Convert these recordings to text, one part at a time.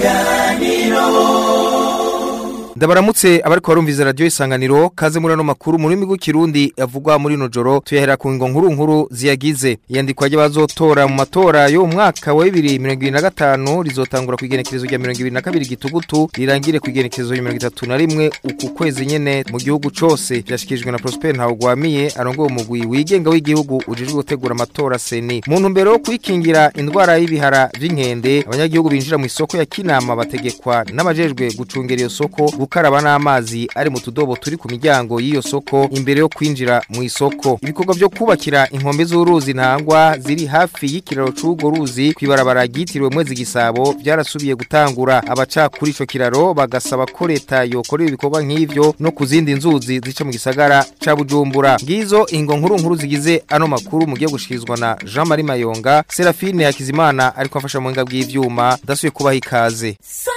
Isanganiro. Ndabaramutse abariko barumviza radio Isanganiro kaze muri no makuru muri migu kirundi yavugwa muri no joro tuyahera ku ngo nkuru ziyagize yandikwa y'abazotora mu matora yo mwaka wa 2025 rizotangura ku igenekerezo rya 2022 gitugutu rirangire ku igenekerezo rya 2031 uku kwezi nyene mu gihugu cose byashikijwe na Prosper Ntawugwamiye arongoye umugwi wigenga w'igihugu ujejwe gutegura amatora seni mu ntumbero yo kwikingira indwara y'ibihara vy'inkende abanyagihugu binjira mu isoko ya Kinama bategekwa n'abajejwe gucungera iyo soko gukaraba n'amazi ari mu tudobo turi ku miryango y'iyo soko imbere yo kwinjira mu isoko ibikorwa byo kubakira inkombe z'uruzi ntangwa ziri hafi y'ikiraro c'ugo ruzi kwibarabara gitiriwe mwezi gisabo byarasubiye gutangura abaca kuri ico kiraro bagasaba ko leta yokorera ibikorwa nk'ivyo no kuzindi nzuzi zica mu gisagara ca Bujumbura ngizo ingo nkuru zigize ano makuru mugiye gushikirizwa na Jean Marie Mayonga Serafine Hakizimana ariko afasha mu ngingo bw'ivyuma dasuye kubaha ikaze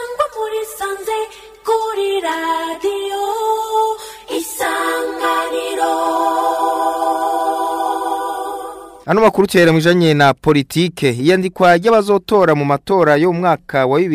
Kuri radio Isanganiro. Ano makuru cyera mujanye na politike yandikwa y'abazotora mu matora yo mwaka wa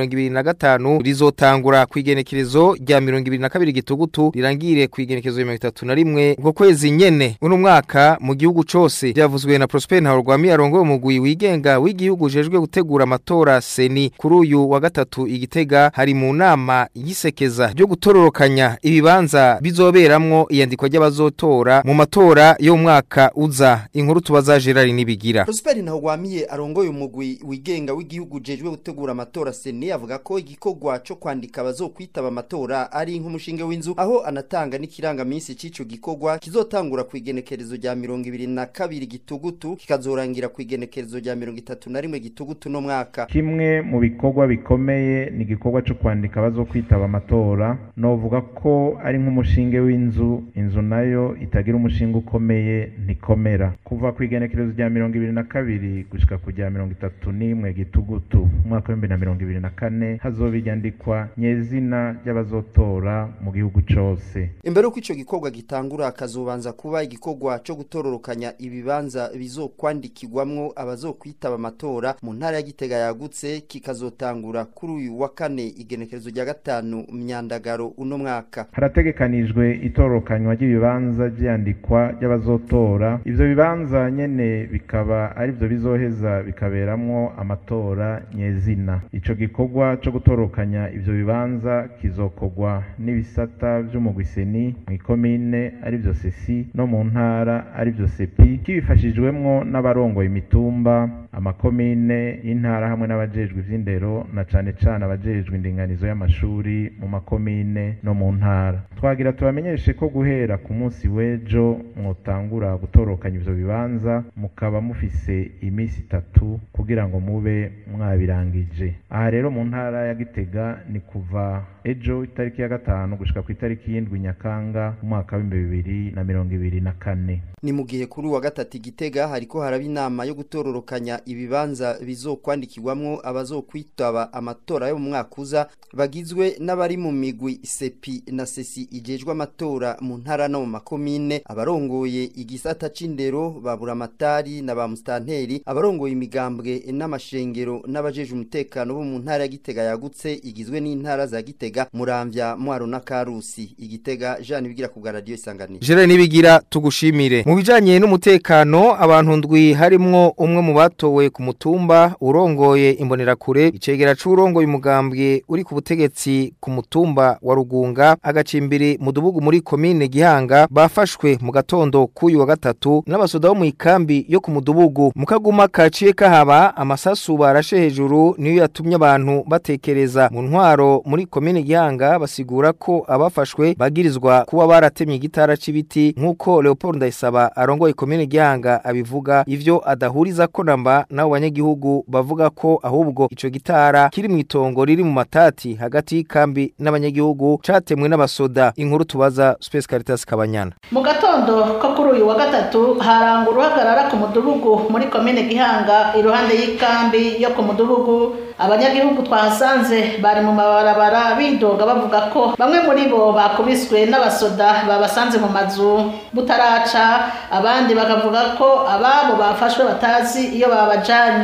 2025 rizotangura kwigenekerezo rya 2022 gitugutu rirangire kwigenekerezo ya 2031 ngo kwezi nyene uno mwaka mu gihugu cose byavuzwe na Prosper Ntawugwamiye arongoye umugwi wigenga w'igihugu jejwe gutegura amatora seni kuri uyu wa gatatu igitega hari mu nama yisekeza byo gutororokanya ibibanza bizoberamwo iyandikwa y'abazotora mu matora yo mwaka uza inkuru tubaza Gerard Nibigira. Prosper Ntawugwamiye arongoye umugwi wigenga w'igihugu jejwe gutegura amatora seni avuga ko igikorwa cyo kwandika abazokwitaba amatora ari nk'umushinge w'inzu aho anatanga n'ikirangaminsi c'ico gikorwa kizotangura ku igenekerezo rya 2022 gitugutu kikazorangira ku igenekerezo rya 2031 gitugutu no mwaka. Kimwe mu bikorwa bikomeye ni igikorwa cyo kwandika abazokwitaba amatora novuga ko ari nk'umushinge w'inzu inzu nayo itagira umushinge ukomeye ntikomera kuva ku igenekerezo rya 2022 gushika ku rya 2031 gitugutu umwaka wa 2024 hazobijandikwa nyezina y'abazotora mu gihugu cose. Imbere uko ico gikorwa gitangura akazobanza kuba igikorwa cyo gutororokanya ibibanza bizokwandikirwamwo abazokwitaba amatora mu ntara ya Gitega yagutse kikazotangura kuri uyu wa kane igenekerezo rya 5 Myandagaro uno mwaka. Harategekanijwe itororokanywa ry'ibibanza byandikwa y'abazotora ivyo bibanza nyene bikaba ari byo bizoheza bikaberamwo amatora nyezina. Ico gikorwa cyo gutorokanya ivyo bibanza kizokogwa n'ibisata by'umugwiseni mu komine ari byo sesi no mu ntara ari byo sepi kibifashijwemwo n'abarongoye imitumba amakomine y'intara hamwe n'abajejwe ivy'indero na cane abajejwe indinganizo y'amashuri mu makomine no mu ntara. Twagira tubamenyeshe ko guhera ku munsi wejo mwotangura gutorokanya ivyo bibanza mukaba mufise imisi 3 kugira ngo mube mwabirangije. Aha rero mu ntara ya Gitega ni kuva ejo itariki ya 5 gushika ku itariki y'indwi Nyakanga umwaka wa 2024. Ni mu gihe kuri wa gatatu Gitega hariko haraba inama yo gutororokanya ibibanza bizokwandikirwamwo abazokwitaba amatora yo mu mwaka uza bagizwe n'abari mu migwi sepi na sesi ijejwe amatora mu ntara no mu makomine abarongoye igisata c'indero babura amatari na ba mustanteri abarongoye imigambwe n'amashengero n'abajeje umutekano bo mu ntara ya Gitega yagutse igizwe n'intara za Gitega Muramvya Mwaro na Karusi. Igitega Jean Nibigira ku radio Isanganiro. Gerard Nibigira tugushimire. Mu bijanye n'umutekano abantu ndwi harimwo umwe mu batowe ku mutumba urongoye imbonerakure icegera c'urongoye umugambwe uri ku butegetsi ku mutumba wa Rugunga agacimbiri mu dubugu muri komine Gihanga bafashwe mu gatondo kuyu wa gatatu n'abasoda bo mu ikambi yo ku mudubugu mu kaguma kaciye kahaba amasasu barashe hejuru niyo yatumye abantu batekereza mu ntwaro muri komine Gihanga basigura ko abafashwe bagirizwa kuba baratemye igitara c'ibiti nkuko Leopold Ndayisaba arongoye komine Gihanga abivuga ivyo adahuriza ko namba nabo banyagihugu bavuga ko ahubwo ico gitara kiri mu itongo riri mu matati hagati y'ikambi n'abanyagihugu catemwe n'abasoda. Inkuru tubaza Space Caritas Kabanyana. Mu gatondo ko kuri uyu wa gatatu haranga uruhagarara ku mudugudu muri komine Gihanga iruhande y'ikambi yo ku mudugudu. Abanyagihugu twahasanze bari mu mabarabara bidoga bavuga ko bamwe muri bo bakubiswe n'abasoda babasanze mu mazu butaraca, abandi bakavuga ko ababo bafashwe batazi iyo babajanye.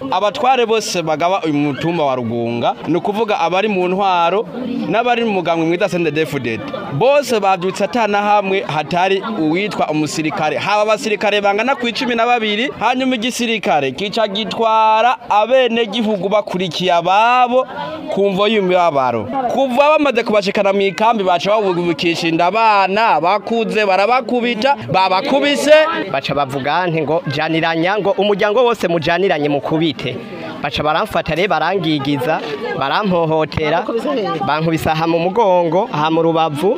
abatware bose bagaba uyu mutumba wa Rugunga ni ukuvuga abari mu ntwaro n'abari mu mugambwe mwita CNDD-FDD bose babyutse atana hamwe hatari uwitwa umusirikare haba abasirikare bangana ku 12 hanyuma igisirikare kica gitwara abene gihugu bakurikiye ababo kumvo y'imibabaro kuva bamaze kubashikana mu ikambi baca babubikisha indabana bakuze barabakubita babakubise baca bavuga ngo janiranya ngo umuryango wose mujaniranye mukubite baca baramfata re barangigiza barampohotera bankubisa aha mu mugongo aha mu rubavu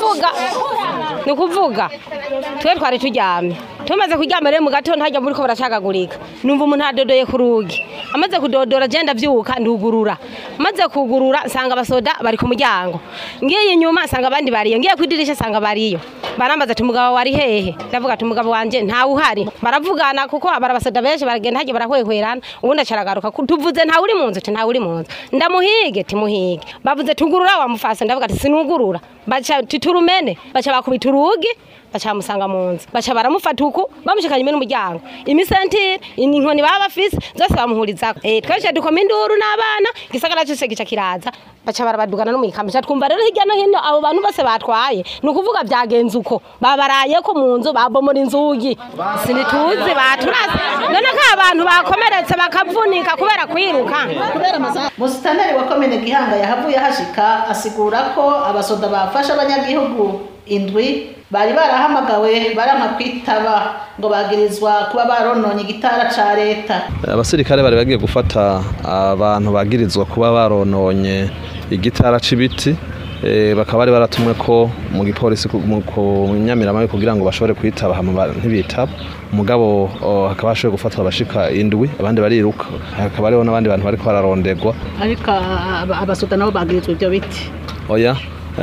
ni kuvuga twe twari turyamye tumaze kuryama rero mu gatondo hajya muri ko baracagagurika numva umuntu adodoye ku rugi amaze kudodora genda vyuka ndugurura amaze kugurura nsanga abasoda bari ku muryango ngiye inyuma nsanga abandi bariyo ngiye kwidirisha nsanga bariyo barambaza ati umugabo wari hehe ndavuga ati umugabo wanje nta uhari baravugana kuko abarabasoda benshi baragenda hajye barahwehwerana ubundi acaragaruka tuvuze nta uri munzu nta uri munzu ndamuhige timuhige bavuze tugurura wamufase ndavuga ati sinugurura baca titurumene baca bakubita urugi baca musanga munzu baca baramufata uko bamushikanye n'umuryango imisentire inkoni baba bafise zose bamuhuriza twese dukoma induru n'abana gisagara cyose gica kiraza baca barabadugana no mu ikambi twumva rero hirya no hino abo bantu bose batwaye ni ukuvuga byagenze uko babaraye ko mu nzu babomora inzugi sinituzi baturase none ko abantu bakomeretse bakavunika kubera kwiruka Musitanteri wa komine Gihanga yahavuye hashika asigura ko abasoda bafasha abanyagihugu indwi bari barahamagawe barampa kwitaba ngo bagirizwa kuba barononye igitara ca leta. Abasirikare bari bagiye gufata abantu bagirizwa kuba barononye igitara c'ibiti bakaba bari baratumwe ko mu gipolisi ku Nyamirama kugira ngo bashobore kwitaba hama ntibitaba umugabo hakaba hashoboye gufatwa abashika indwi abandi bariruka hakaba ariho n'abandi bantu bariko bararondegwa ariko abasoda nabo bagirizwa ibyo biti. Oya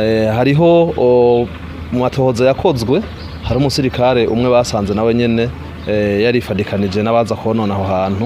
hariho mu matohoza yakozwe hari umusirikare umwe basanze nawe nyene yarifadikanije n'abaza konona aho hantu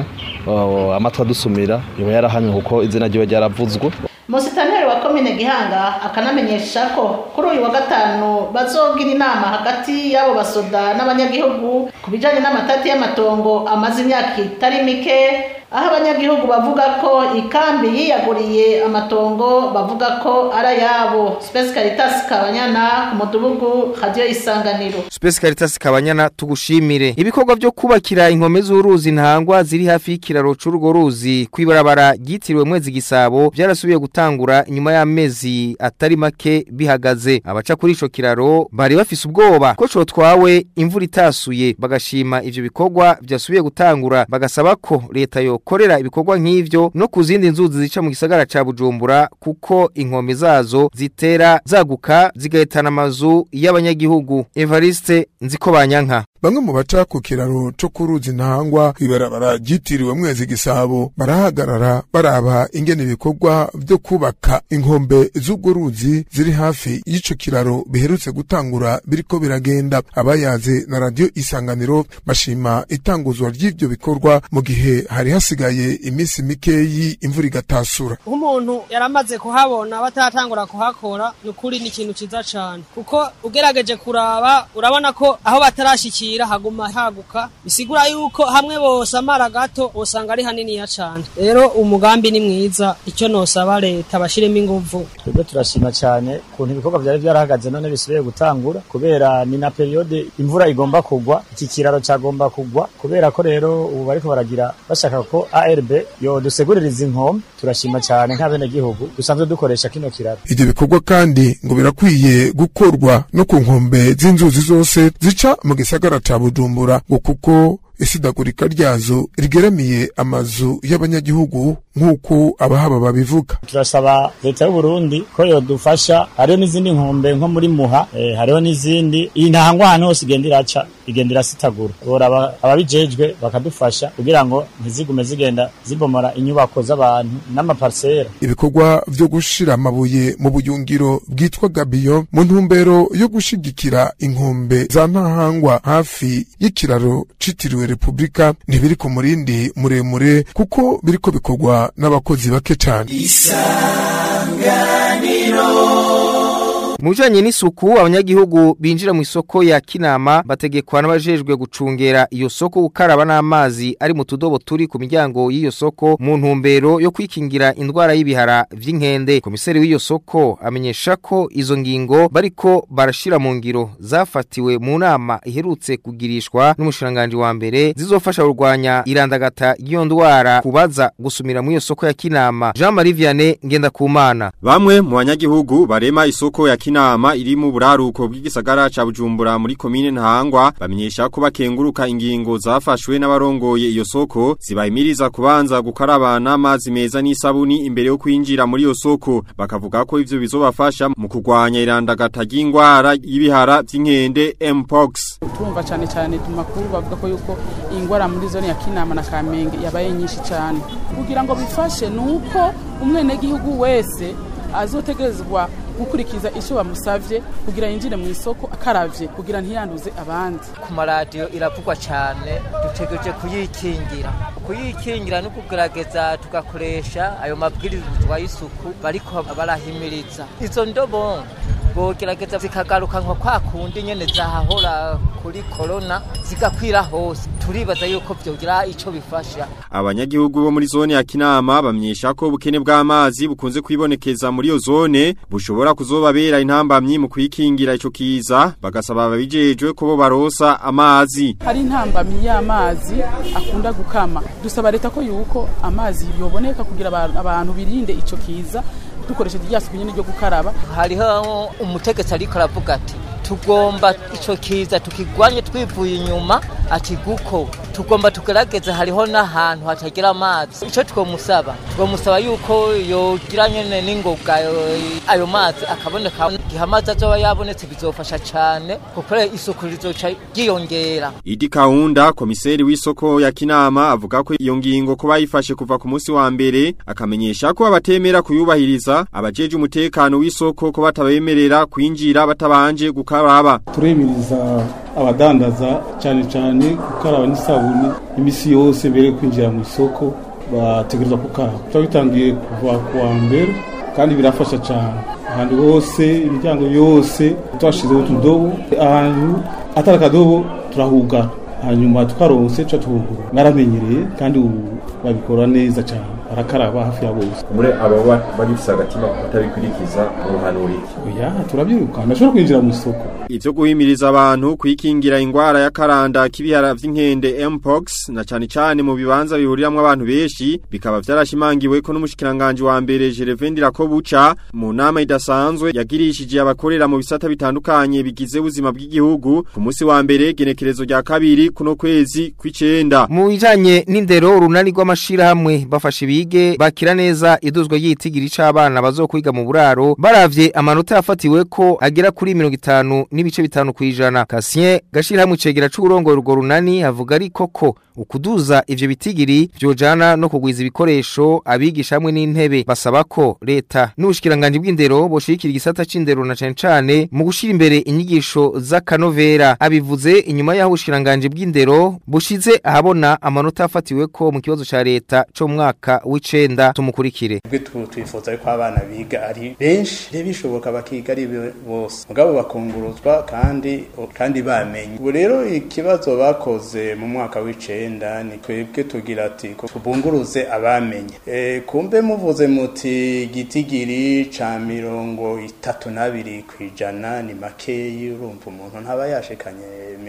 amatwa dusumira yoba yarahanywe kuko izina ryiwe ryaravuzwe. Musitanteri wa komine Gihanga akanamenyesha ko kuri uyu wa gatanu bazogira inama hagati y'abo basoda n'abanyagihugu kubijanye n'amatati y'amatongo amaze imyaka itari mike aho abanyagihugu bavuga ko ikambi yiyaguriye amatongo bavuga ko ara yabo. Space Caritas Kabanyana ku mudugudu Radio Isanganiro. Space Caritas Kabanyana tugushimire. Ibikorwa byo kubakira inkome z'uruzi Ntangwa ziri hafi y'ikiraro c'urugo ruzi kwibarabara gitiriwe Mwezi Gisabo byarasubiye gutangura nyuma y'amezi atari make bihagaze. Abaca kuri ico kiraro bari bafise ubwoba ko cotwawe imvura itasuye bagashima ivyo bikorwa byasubiye gutangura bagasaba ko leta yo korera ibikorwa nk'ivyo no kuzindi nzuzi zica mu gisagara ca Bujumbura kuko inkome zazo zitera zaguka zigahitana amazu y'abanyagihugu. Evariste Nzikobanyanka. Bamwe mu baca ku kiraro cyo kuruzi Ntangwa ibarabara gitiriwe Mwezi Gisabo barahagarara baraba ingene ibikorwa byo kubaka inkombe z'ubwo ruzi ziri hafi y'ico kiraro biherutse gutangura biriko biragenda. Abayaze na Radio Isanganiro bashima itanguzwa ry'ivyo bikorwa mu gihe hari hasigaye iminsi mikeyi imvura igatasura. Umuntu yaramaze kuhabona batatangura kuhakora n'ukuri ni ikintu ciza cyane kuko ugerageje kuraba urabona ko aho batarashikira haguma haguka bisigura yuko hamwe bose amara gato usanga ari hanini ya cyane. Rero umugambi ni mwiza icyo nosaba leta bashiremo inguvu. Twebwe turashima cyane kuntu ibikorwa byari byarahagaze none bisubiye gutangura kubera ni na periode imvura igomba kugwa iki kiraro cyagomba kugwa kubera ko rero ubu bariko baragira bashaka ko ARB yo duseguririza inkombe. Turashima cyane nk'abene gihugu dusanzwe dukoresha kino kiraro. Ibyo bikorwa kandi ngo birakwiye gukorwa no ku nkombe z'inzuzi zose zica mu gisagara ca Bujumbura ngo kuko isidagurika ryazo rigeramiye amazu y'abanyagihugu nk'uko abahaba babivuga. Turasaba leta y'u Burundi ko yodufasha hariho n'izindi nkombe nko muri Muha hariho n'izindi iyi Ntangwa hano hose igendera sitagura bora ababijejwe bakadufasha kugira ngo ntizigume zigenda zibomora inyubako z'abantu n'amaparcelle. Ibikorwa byo gushira amabuye mu buyungiro bwitwa Gabiyo mu ntumbero yo gushigikira inkombe za Ntahangwa hafi y'ikiraro citiriwe Republika ntibiri ku murindi muremure kuko biriko bikorwa n'abakozi bake cyane. Isanganiro Mujanye n'isuku abanyagihugu binjira mu isoko ya Kinama bategekwa n'abajejwe gucungera iyo soko gukaraba n'amazi ari mu tudobo turi ku miryango y'iyo soko mu ntumbero yo kwikingira indwara y'ibihara vy'inkende. Komiseri w'iyo soko amenyesha ko izo ngingo bariko barashira mu ngiro zafatiwe mu nama iherutse kugirishwa n'umushiranganje wa mbere zizofasha kurwanya irandagata y'iyo ndwara kubaza gusumira mu iyo soko ya Kinama. Jean-Marie Vianney Ngendakumana. Bamwe mu banyagihugu barema isoko ya Kinama iri mu buraruko bw'igisagara ca Bujumbura muri komine Ntahangwa bamenyesha ko bakenguruka ingingo zafashwe n'abarongoye iyo soko zibahimiriza kubanza gukaraba n'amazi meza n'isabuni imbere yo kwinjira muri iyo soko. Bakavuga ko ivyo bizobafasha mu kurwanya irandagata ry'ingwara y'ibihara vy'inkende Mpox. Turumva cyane cyane tumakuru bavuga ko yuko ingwara muri zone ya Kinama na Kamenge yabaye nyinshi cyane. Kugira ngo bifashe nuko umwene gihugu wese azotegerezwa gukurikiza icyo bamusavye kugira yinjire mu isoko akaravye kugira ntiyanduze abandi. Ku maradiyo iravugwa cyane dutegereje kuyikingira no kugerageza tugakoresha ayo mabwirizwa y'isuku bariko barahimiriza. Izo ndobo bogerageza zikagaruka nko kwa kundi nyene zahahora kuri corona zigakwira hose. Turibaza yuko byogira ico bifasha. Abanyagihugu bo muri zone ya Kinama bamenyesha ko ubukene bw'amazi bukunze kwibonekeza muri iyo zone bushobora kuzobabera intambamyi mu kwikingira ico kiza, bagasaba ababijejwe ko bo barosa amazi. Hari intambamyi y'amazi akunda gukama. Dusaba leta ko yuko amazi yoboneka kugira abantu birinde ico kiza dukoresheje iryasuku nyene ryo gukaraba. Hariho umutegetsi ariko aravuga ati tugomba ico kiza tukigwanye twivuye inyuma ati guko tugomba tugerageza hariho n'ahantu hatagira amazi. Ico twomusaba yuko yogira nyene n'ingoga ayo mazi akaboneka gihamaza azoba yabonetse bizofasha cyane kuko isuku rizoca giyongera. Idi Kaunda komiseri w'isoko ya Kinama avuga ko iyo ngingo ko bayifashe kuva ku munsi wa mbere akamenyesha ko abatemera kuyubahiriza abajeje umutekano w'isoko ko batabemerera kwinjira batabanje gukaraba. Turemiriza abadandaza cyane cyane gukaraba n'isabuni imisi yose mbere kwinjira mu isoko bategerezwa gukaraba. Twabitangiye kuva kuwa mbere kandi birafasha cyane. Ahantu hose imiryango yose twashizeho utudobo, ahantu atarakadobo turahugara, hanyuma tukaronse ca tuhugura. Naramenyereye kandi babikora neza cyane, barakaraba hafi ya bose. Muri abo bagifise agatima kutabikurikiza uruhanura iki? Oya turabyiruka ndashobora kwinjira mu isoko. Ivyo guhimiriza abantu kwikingira ingwara ya karanda k'ibihara vy'inkende Mpox na cyane cyane mu bibanza bihuriramwe abantu benshi bikaba vyarashimangiwe ko n'umushikiranganje wa mbere Gervais Ndirakobuca mu nama idasanzwe yagirishije abakorera mu bisata bitandukanye bigize ubuzima bw'igihugu ku munsi wa mbere genekerezo rya kabiri kuno kwezi kw'icenda. Mu bijanye n'indero urunani rw'amashira hamwe bafashe bige bakira neza iduzwa y'itigiri c'abana bazokwiga mu buraro baravye amanota yafatiwe ko agera kuri 50 n'ibice 5 kwijana. Kasien gashira hamwe cegera c'urongo rugo runani avuga ariko ko ukuduza ivyo bitigiri vyojana no kugwiza ibikoresho abigisha hamwe n'intebe. Basaba ko leta n'ubushikiranganje bw'indero boshikira igisata c'indero na cane mu gushira imbere inyigisho z'akanovera. Abivuze inyuma yaho ubushikiranganje bw'indero bushize ahabona amanota afatiwe ko mu kibazo ca leta cyo mwaka w'icenda. Tumukurikire. Twifuza ko abana biga ari benshi bishoboka bakiga ari bose mugabo bakunguruzwa kandi bamenye. Ubu rero ikibazo bakoze mu mwaka w'icenda ni twebwe tugira ati tubunguruze abamenye. Kumbe muvuze muti gitigiri ca 32 kwijana ni makeyi, urumva umuntu ntaba yashikanye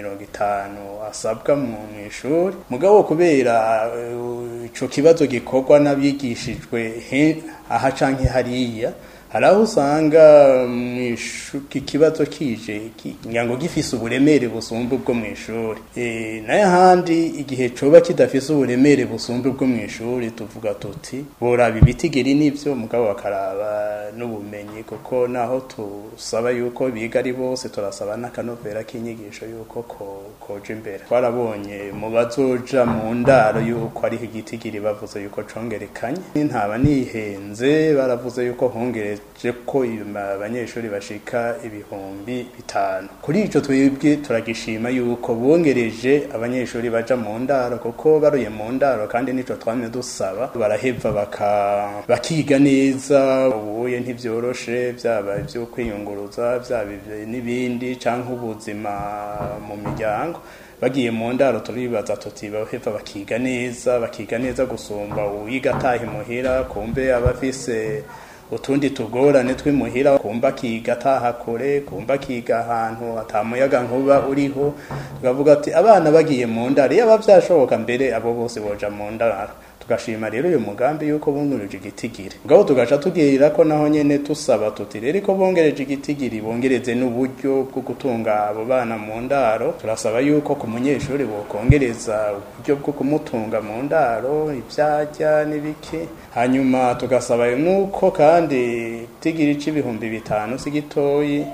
50 asabwa mu ishuri mugabo kubera ico kibazo gikorwa n'abigishijwe aha canke hariya haraho usanga ikibazo kije nyango gifise uburemere busumba bwo mu ishuri naye handi igihe coba kidafise uburemere busumba bwo mu ishuri tuvuga tuti boraba ibitigiri nivyo mugabo bakaraba n'ubumenyi kuko naho tusaba yuko biga ari bose turasaba n'akanovera k'inyigisho yuko koje imbere. Twarabonye mu bazoja mu ndaro yuko ari igitigiri bavuze yuko congerekanye ntaba nihenze baravuze yuko hongereza bategereje ko abanyeshuri bashika 5,000. Kuri ico twebwe turagishima yuko bongereje abanyeshuri baja mu ndaro kuko baruye mu ndaro kandi nico twamye dusaba baraheva bakiga neza. Ubuye ntivyoroshe byaba byo kwiyunguruza byaba n'ibindi canke ubuzima mu miryango. Bagiye mu ndaro turibaza tuti baheva bakiga neza gusumba uwiga atahi muhira kumbe abafise utundi tugorane twimuhira kumba kiga atahakore kumba kiga ahantu atamuyaga nkuba uriho. Tukavuga ati abana bagiye mu ndaro yaba byashoboka mbere abo bose boja mu ndaro. Tugashima rero uyu mugambi yuko bungureje igitigiri ngabo tugaca tugira ko naho nyene tusaba tuti rero ko bongereje igitigiri bongereze n'uburyo bwo gutunga abo bana mu ndaro. Turasaba yuko ku munyeshuri bokongereza uburyo bwo kumutunga mu ndaro ivyajya n'ibiki. Hanyuma tugasaba nuko kandi tigiri c'5,000 sigitoyi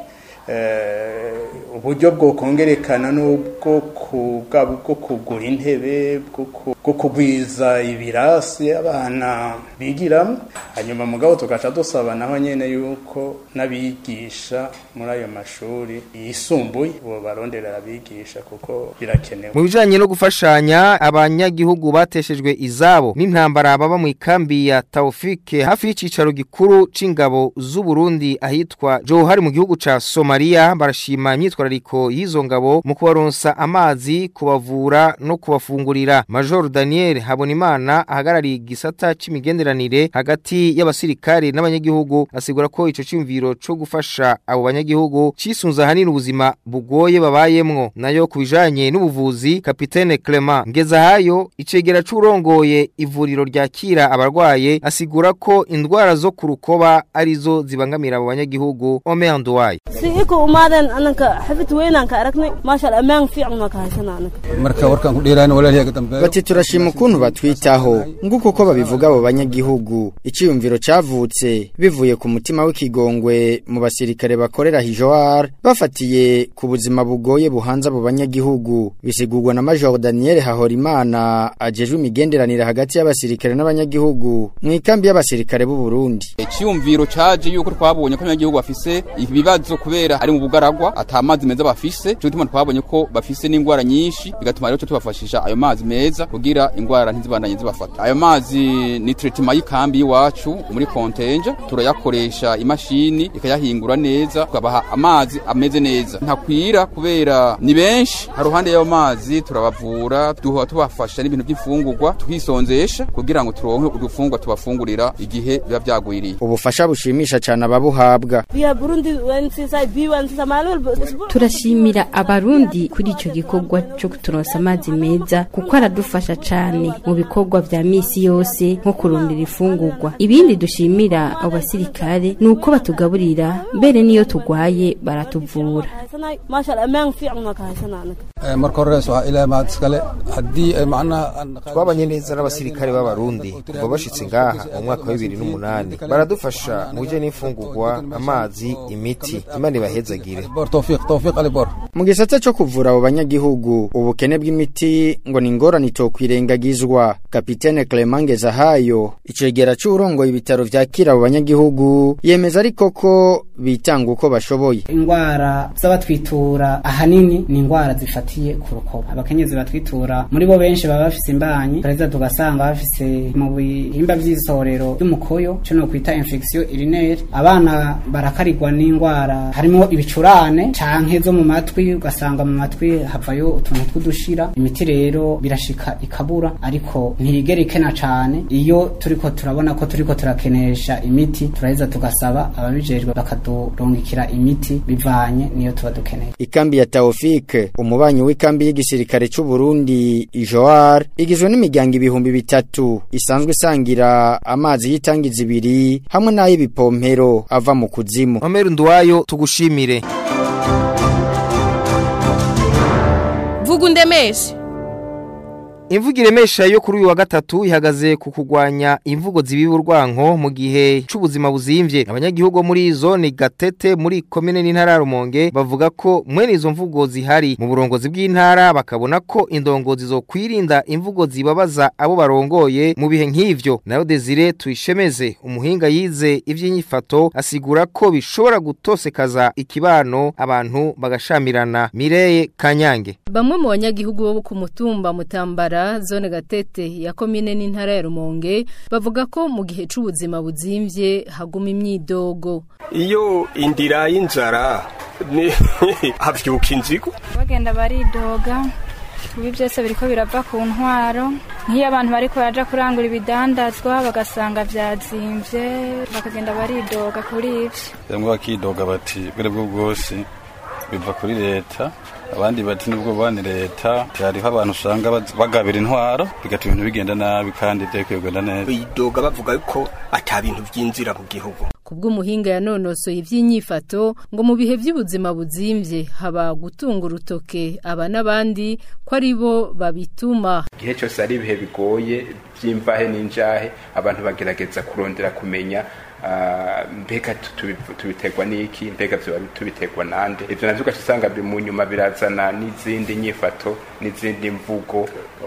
uburyo bwo kongerekana n'ubwo kugura intebe bwo kugwiza ibirasi abana bigiramo. Hanyuma mugabo tugaca dusaba naho nyene yuko nabigisha muri ayo mashuri yisumbuye bo baronderera abigisha kuko birakenewe. Mu bijanye no gufashanya abanyagihugu bateshejwe izabo n'intambara baba mu ikambi ya Taufike hafi y'icicaro gikuru c'ingabo z'u Burundi ahitwa Johari mu gihugu ca Somalia, barashima imyitwarariko y'izo ngabo mu kubaronsa amazi, kubavura no kubafungurira. Major Daniel Habonimana ahagarariye igisata c'imigenderanire hagati y'abasirikare n'abanyagihugu asigura ko ico cimviro co gufasha abo banyagihugu cisunza hanini ubuzima bugoye babayemwo. Nayo kubijanye n'ubuvuzi, Kapitene Clement Ngezahayo icegera c'urongoye ivuriro ryakira abarwaye asigura ko indwara zo kurukoba arizo zibangamira abo banyagihugu. Omer Ndwaye siko umadan anaka xafid weynanka aragnay maasha amaan fiicna ka haysanaa marka warkan ku dheeraan walaaliyaga dambe bati turashima ukuntu batwitaho nguko ko babivuga abo banyagihugu. Iciyumviro cavutse bivuye ku mutima w'ikigongwe mu basirikare bakorera Hijoar bafatiye ku buzima bugoye buhanza abo banyagihugu. Bisigurwa na Major Daniel Hahorimana ajejwe imigenderanire hagati y'abasirikare n'abanyagihugu mu ikambi y'abasirikare b'u Burundi. Iciyumviro caje yuko twabonye ko abanyagihugu bafise ibibazo kubera ari mu bugaragwa atamazi meza bafise. Cyo gituma twabonye ko bafise n'ingwara nyinshi bigatuma rero tubafashisha ayo mazi meza kugira ingwara ntizibandanye zibafata. Ayo mazi ni treatment y'ikambi y'iwacu muri kontenje turayakoresha imashini ikayahingura neza tukabaha amazi ameze neza ntakwira kubera ni benshi. Haruhande y'ayo mazi turabavura tubafasha n'ibintu by'ifungurwa twisonzesha kugira ngo turonke udufungwa tubafungurira igihe biba byagwiriye. Ubufasha bushimisha cyane ababuhabwa. Turashimira abarundi kuri ico gikorwa cyo kuturonsa amazi meza kuko aradufasha cyane mu bikorwa vya misi yose nko kurondera ifungurwa. Ibindi dushimira abo basirikare nuko batugaburira mbere niyo tugwaye baratuvura. Twabanye neza n'abasirikare b'abarundi kuva bashitse ngaha mu mwaka wa 2008 baradufasha mu bije n'ifungurwa, amazi, imiti. Imana ibahezagire. Mu gisata cyo kuvura abo banyagihugu ubukene bw'imiti ngo ni ngorane itokwirengagizwa. Kapitene Clement Ngezahayo icegera c'urongo ibitaro vyakira abo banyagihugu yemeza ariko ko bitanga uko bashoboye. Ingwara z'abatwitura ahanini ni ingwara zifatiye ku rukoba. Abakenyezi batwitura muri bo benshi baba bafise imbanyi pereza tugasanga bafise mu bihimba vy'isorero by'umukoyo cyo no kwita infection urinaire. Abana barakarirwa n'ingwara harimo ibicurane canke zo mu matwi ugasanga mu matwi havayo utuntu tw'udushira. Imiti rero birashika ikabura ariko ntigerikena cane. Iyo turiko turabona ko turiko turakenesha imiti turaheza tugasaba ababijejwe bakadurungikira imiti bivanye niyo tuba dukeneye. Ikambi ya Taufike umubanyi w'ikambi y'igisirikare c'u Burundi Ijoar igizwe n'imiryango 3,000 isanzwe isangira amazi y'itangizi 2 hamwe n'ay'ibipompero ava mu kuzimu. Omer Ndwayo tugushimire. Vugundemeshe Imvugo iremesha yo kuri uyu wa gatatu ihagaze ku kugwanya imvugo zibiburwanko mu gihe c'ubuzima buzimvye. Abanyagihugu muri zone Gatete muri komine n'intara ya Rumonge bavuga ko mwene izo mvugo zihari mu burongozi bw'intara bakabona ko indongozi zo kwirinda imvugo zibabaza abo barongoye mu bihe nk'ivyo. Nayo Desire Tuyishemeze umuhinga yize ivy'inyifato asigura ko bishobora gutosekaza ikibano abantu bagashamirana. Mireye Kanyange. Bamwe mu banyagihugu bo ku mutumba Mutambara zone Gatete ya komine n'intara ya Rumonge bavuga ko mu gihe c'ubuzima buzimvye haguma imyidogo. Iyo indira y'inzara ni havyuka inzigo bagenda baridoga ibi byose biriko birava ku ntwaro nk'iyo abantu bariko baja kurangura ibidandazwa bagasanga vyazimvye bakagenda baridoga kuri ivyo bamwe bakidoga bati bwo bwose biva kuri leta abandi bati nubwo bane leta hariho abantu usanga bagabira intwaro bigatuma ibintu bigenda nabi kandi byakwiye kugenda neza bidoga bavuga ko ata bintu by'inzira mu gihugu. Kubw'umuhinga yanonosoye ivy'inyifato ngo mu bihe by'ubuzima buzimvye haba gutunga urutoke aba nabandi ko aribo babituma. Igihe cyose ari ibihe bigoye by'imvahe n'injahe abantu bagerageza kurondera kumenya mbega tubitegwa n'iki mbega tubitegwa nande ivyo navyo ugasanga mu nyuma birazana n'izindi nyifato n'izindi mvugo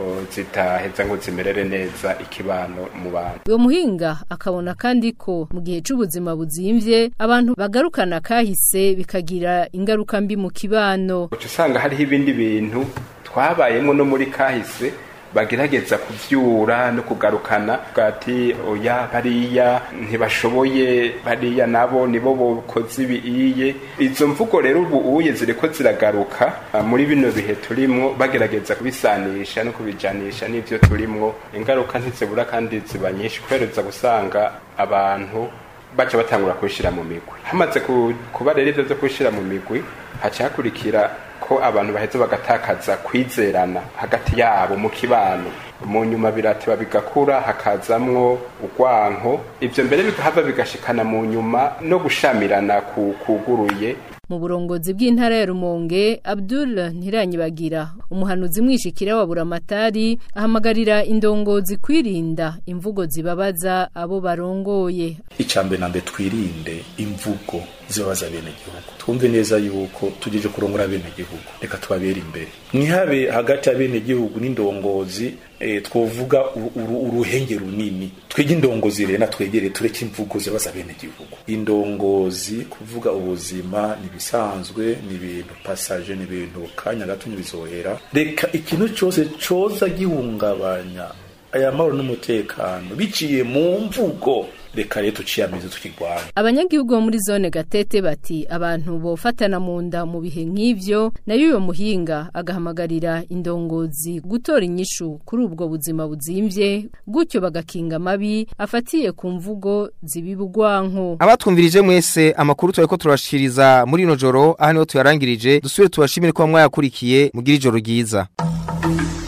zitaheza ngo zimerere neza ikibano mu bantu. Uwo muhinga akabona kandi ko mu gihe c'ubuzima buzimvye abantu bagarukana kahise bikagira ingaruka mbi mu kibano. Usanga hariho ibindi bintu twabayemo no muri kahise bagerageza kuvyura no kugarukana gati oya bariya ntibashoboye bariya nabo nibo bokozi biiye. Izo mvugo rero ubu uye ziriko ziragaruka muri bino bihe turimwo bagerageza kubisanisha no kubijanisha n'ivyo turimwo. Ingaruka ntizibura kandi zibanyinshi kwereza gusanga abantu baca batangura kwishira mu migwi. Hamaze kuba rero ivyo byo kwishira mu migwi hacakurikira ko abantu baheze bagatakaza kwizerana hagati yabo mu kibano. Mu nyuma biratiba bigakura hakazamwo urwanko ivyo mbere bigahava bigashikana mu nyuma no gushamirana kuguruye. Mu burongozi bw'intara ya Rumonge Abdul Ntiranyibagira umuhanuzi mwishikira wa Buramatari ahamagarira indongozi kwirinda imvugo zibabaza abo barongoye. Icambe nambe twirinde imvugo zibabaza bene gihugu. Twumve neza yuko tugeje kurongora bene gihugu reka tubabera imbere. Nihabe hagati ya bene gihugu n'indongozi twovuga uruhenge runini. Twege indongozi rena twegere tureke imvugo zibabaza bene gihugu. Indongozi kuvuga ubuzima nibisanzwe ni ibintu passage ni ibintu kanya gatunye bizohera. Reka ikintu cyose coza gihungabanya aya mahoro n'umutekano biciye mu mvugo reka rero tuciyamize tukigwana. Abanyagihugu muri zone Gatete bati abantu bofatana mu nda mu bihe nk'ivyo nayo uyo muhinga agahamagarira indongozi gutora inyishu kuri ubwo buzima buzimvye gutyo bagakinga mabi afatiye ku mvugo zibibugwanko. Abatwumvirije mwese amakuru twariko turashikiriza muri ino joro aha niho tuyarangirije dusubire tubashimire ko mwayakurikiye mugira ijoro ryiza.